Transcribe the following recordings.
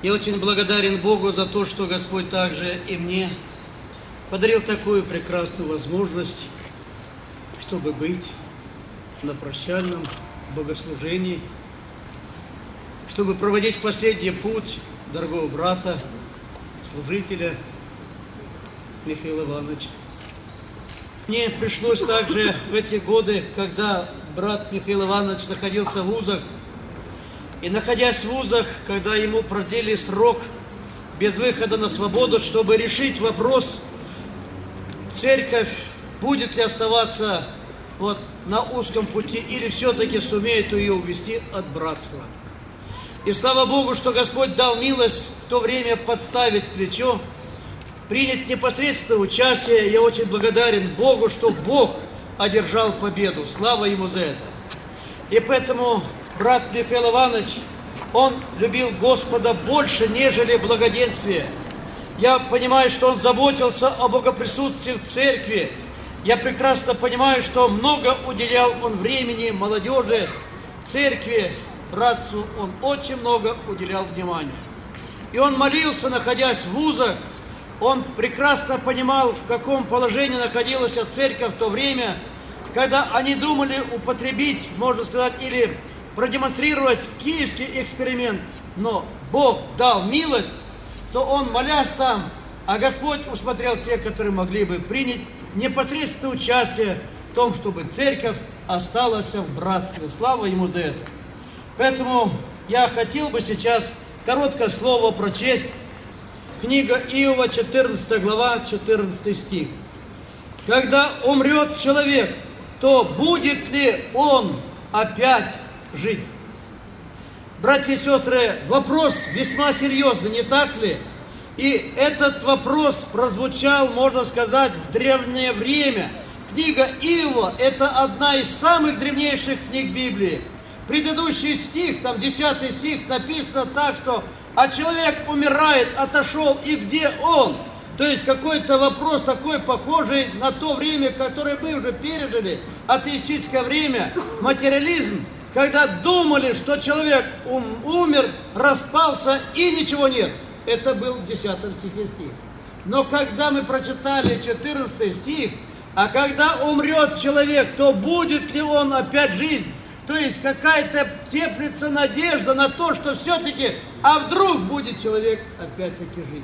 Я очень благодарен Богу за то, что Господь также и мне подарил такую прекрасную возможность, чтобы быть на прощальном богослужении, чтобы проводить в последний путь дорогого брата, служителя Михаила Ивановича. Мне пришлось также в эти годы, когда брат Михаил Иванович находился в вузах, и находясь в вузах, когда ему продлили срок без выхода на свободу, чтобы решить вопрос, церковь будет ли оставаться на узком пути или все-таки сумеет ее увести от братства. И слава Богу, что Господь дал милость в то время подставить плечо, принять непосредственное участие. Я очень благодарен Богу, что Бог одержал победу. Слава Ему за это. И поэтому брат Михаил Иванович, он любил Господа больше, нежели благоденствие. Я понимаю, что он заботился о богоприсутствии в церкви. Я прекрасно понимаю, что много уделял он времени молодежи, церкви, братству. Он очень много уделял внимания. И он молился, находясь в вузах. Он прекрасно понимал, в каком положении находилась церковь в то время, когда они думали употребить, можно сказать, или продемонстрировать киевский эксперимент. Но Бог дал милость, что он, молясь там, а Господь усмотрел тех, которые могли бы принять непосредственное участие в том, чтобы церковь осталась в братстве. Слава Ему за это. Поэтому я хотел бы сейчас короткое слово прочесть. Книга Иова, 14 глава, 14 стих. Когда умрет человек, то будет ли он опять жить? Братья и сестры, вопрос весьма серьезный, не так ли? И этот вопрос прозвучал, можно сказать, в древнее время. Книга Иова – это одна из самых древнейших книг Библии. Предыдущий стих, там 10 стих, написано так, что «А человек умирает, отошел, и где он?» То есть какой-то вопрос такой, похожий на то время, которое мы уже пережили, атеистическое время, материализм, когда думали, что человек умер, распался и ничего нет. Это был в 10 стихе стих. Но когда мы прочитали 14 стих, а когда умрет человек, то будет ли он опять жизнь? То есть какая-то теплится надежда на то, что все-таки, а вдруг будет человек опять-таки жить.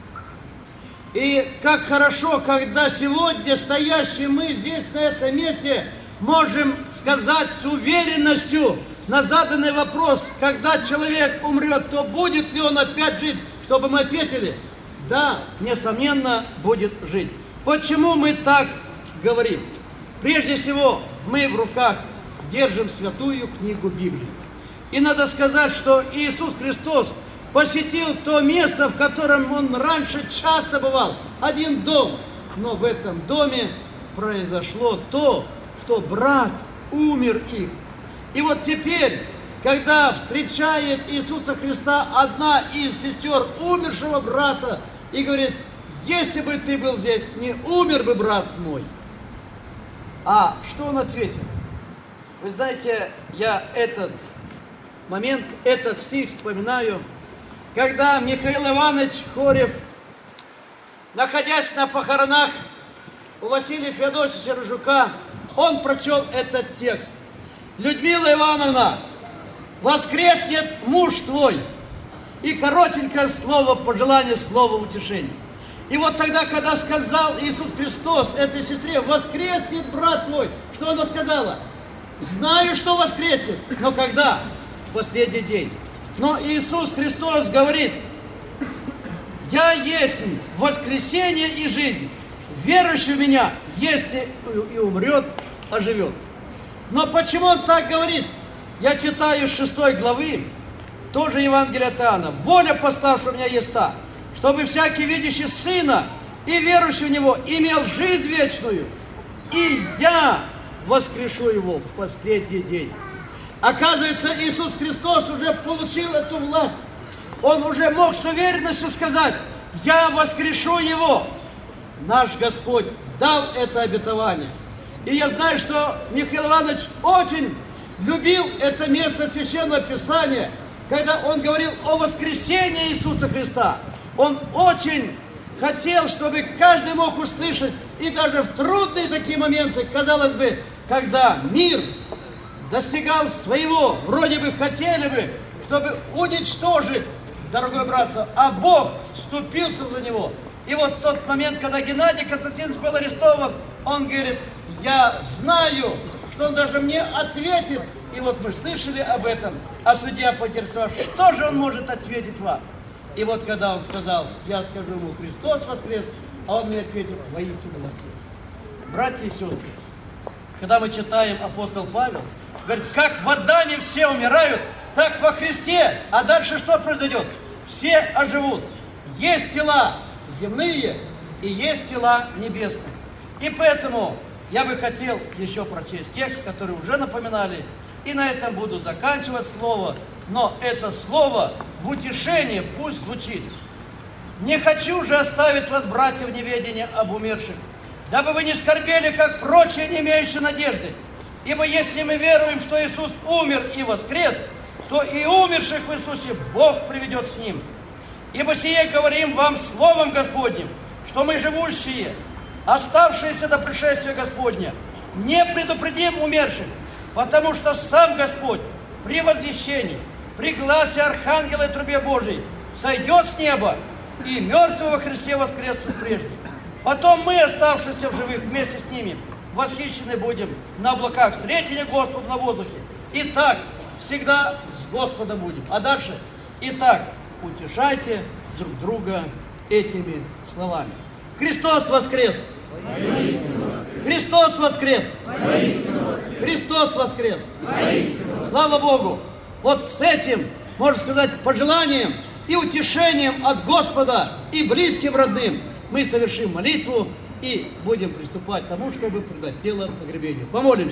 И как хорошо, когда сегодня стоящие мы здесь, на этом месте, можем сказать с уверенностью на заданный вопрос, когда человек умрет, то будет ли он опять жить, чтобы мы ответили, да, несомненно, будет жить. Почему мы так говорим? Прежде всего, мы в руках держим святую книгу Библии. И надо сказать, что Иисус Христос посетил то место, в котором Он раньше часто бывал. Один дом. Но в этом доме произошло то, что брат умер их. И вот теперь, когда встречает Иисуса Христа одна из сестер умершего брата и говорит, если бы ты был здесь, не умер бы брат мой. А что он ответил? Вы знаете, я этот момент, этот стих вспоминаю, когда Михаил Иванович Хорев, находясь на похоронах у Василия Феодосича Рыжука, он прочел этот текст. Людмила Ивановна, воскреснет муж твой. И коротенькое слово пожелание, слово утешения. И вот тогда, когда сказал Иисус Христос этой сестре, воскреснет брат твой, что она сказала? Знаю, что воскреснет, но когда? В последний день. Но Иисус Христос говорит, я есть воскресение и жизнь. Верующий в меня, если и умрет, оживет. Но почему он так говорит? Я читаю с 6 главы, тоже Евангелие от Иоанна. Воля поставшая у меня есть та, чтобы всякий видящий Сына и верующий в Него имел жизнь вечную. И я воскрешу его в последний день. Оказывается, Иисус Христос уже получил эту власть. Он уже мог с уверенностью сказать, я воскрешу его. Наш Господь дал это обетование. И я знаю, что Михаил Иванович очень любил это место Священного Писания. когда он говорил о воскресении Иисуса Христа, он очень хотел, чтобы каждый мог услышать, и даже в трудные такие моменты, казалось бы, когда мир достигал своего, вроде бы хотели бы, чтобы уничтожить, дорогой братцы, а Бог вступился за него. И вот тот момент, когда Геннадий Константинович был арестован, он говорит: я знаю, что он даже мне ответит. И вот мы слышали об этом, а судья поинтересовался, что же он может ответить вам. И вот когда он сказал: я скажу ему, Христос воскрес, а он мне ответил: воистину воскрес. Братья и сестры, когда мы читаем апостол Павел, говорит, как в Адаме все умирают, так во Христе. А дальше что произойдет? Все оживут. Есть тела земные и есть тела небесные. И поэтому я бы хотел еще прочесть текст, который уже напоминали, и на этом буду заканчивать слово. Но это слово в утешение пусть звучит. Не хочу же оставить вас, братья, в неведении об умерших, дабы вы не скорбели, как прочие, не имеющие надежды. Ибо если мы веруем, что Иисус умер и воскрес, то и умерших в Иисусе Бог приведет с Ним. Ибо сие говорим вам Словом Господним, что мы живущие, оставшиеся до пришествия Господня, не предупредим умерших, потому что сам Господь при возвещении, при гласе архангела и трубе Божией сойдет с неба, и мертвые во Христе воскреснут прежде. Потом мы, оставшиеся в живых, вместе с ними восхищены будем на облаках, встретили Господа на воздухе. Итак, всегда с Господом будем. А дальше: итак, утешайте друг друга этими словами. Христос воскрес! Христос воскрес! Христос воскрес! Слава Богу! Вот с этим, можно сказать, пожеланием и утешением от Господа и близким родным мы совершим молитву и будем приступать к тому, чтобы предать тело погребению. Помолимся.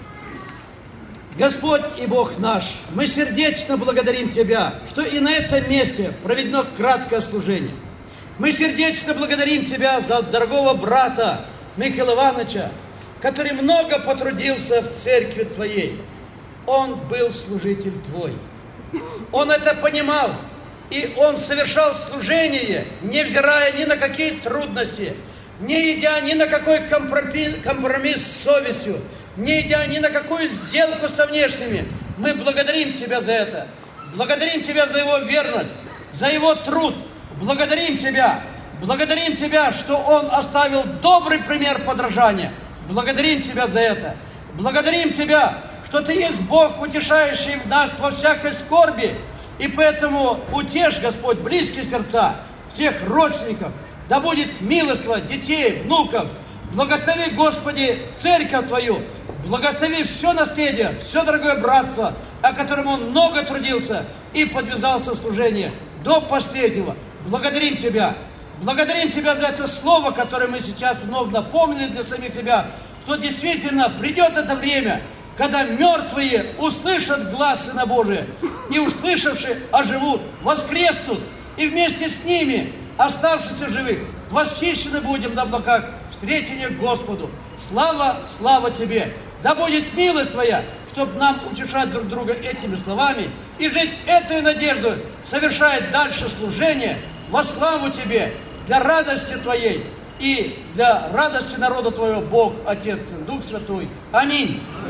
Господь и Бог наш, мы сердечно благодарим Тебя, что и на этом месте проведено краткое служение. Мы сердечно благодарим Тебя за дорогого брата Михаила Ивановича, который много потрудился в церкви Твоей. Он был служитель Твой. Он это понимал, и он совершал служение, невзирая ни на какие трудности, не идя ни на какой компромисс с совестью, не идя ни на какую сделку со внешними. Мы благодарим Тебя за это. Благодарим Тебя за его верность, за его труд. Благодарим Тебя, что он оставил добрый пример подражания. Благодарим Тебя за это. Благодарим Тебя, что Ты есть Бог, утешающий в нас во всякой скорби. И поэтому утешь, Господь, близкие сердца всех родственников. Да будет милоство детей, внуков. Благослови, Господи, церковь Твою. Благослови все наследие, все дорогое братство, о котором он много трудился и подвязался в служение до последнего. Благодарим Тебя. Благодарим Тебя за это слово, которое мы сейчас вновь напомнили для самих себя, что действительно придет это время, когда мертвые услышат глас Сына Божия, и услышавшие оживут, воскреснут, и вместе с ними, оставшиеся живых, восхищены будем на облаках встретения к Господу. Слава, слава Тебе! Да будет милость Твоя, чтобы нам утешать друг друга этими словами и жить этой надеждой, совершать дальше служение во славу Тебе, для радости Твоей и для радости народа Твоего, Бог, Отец и Дух Святой. Аминь.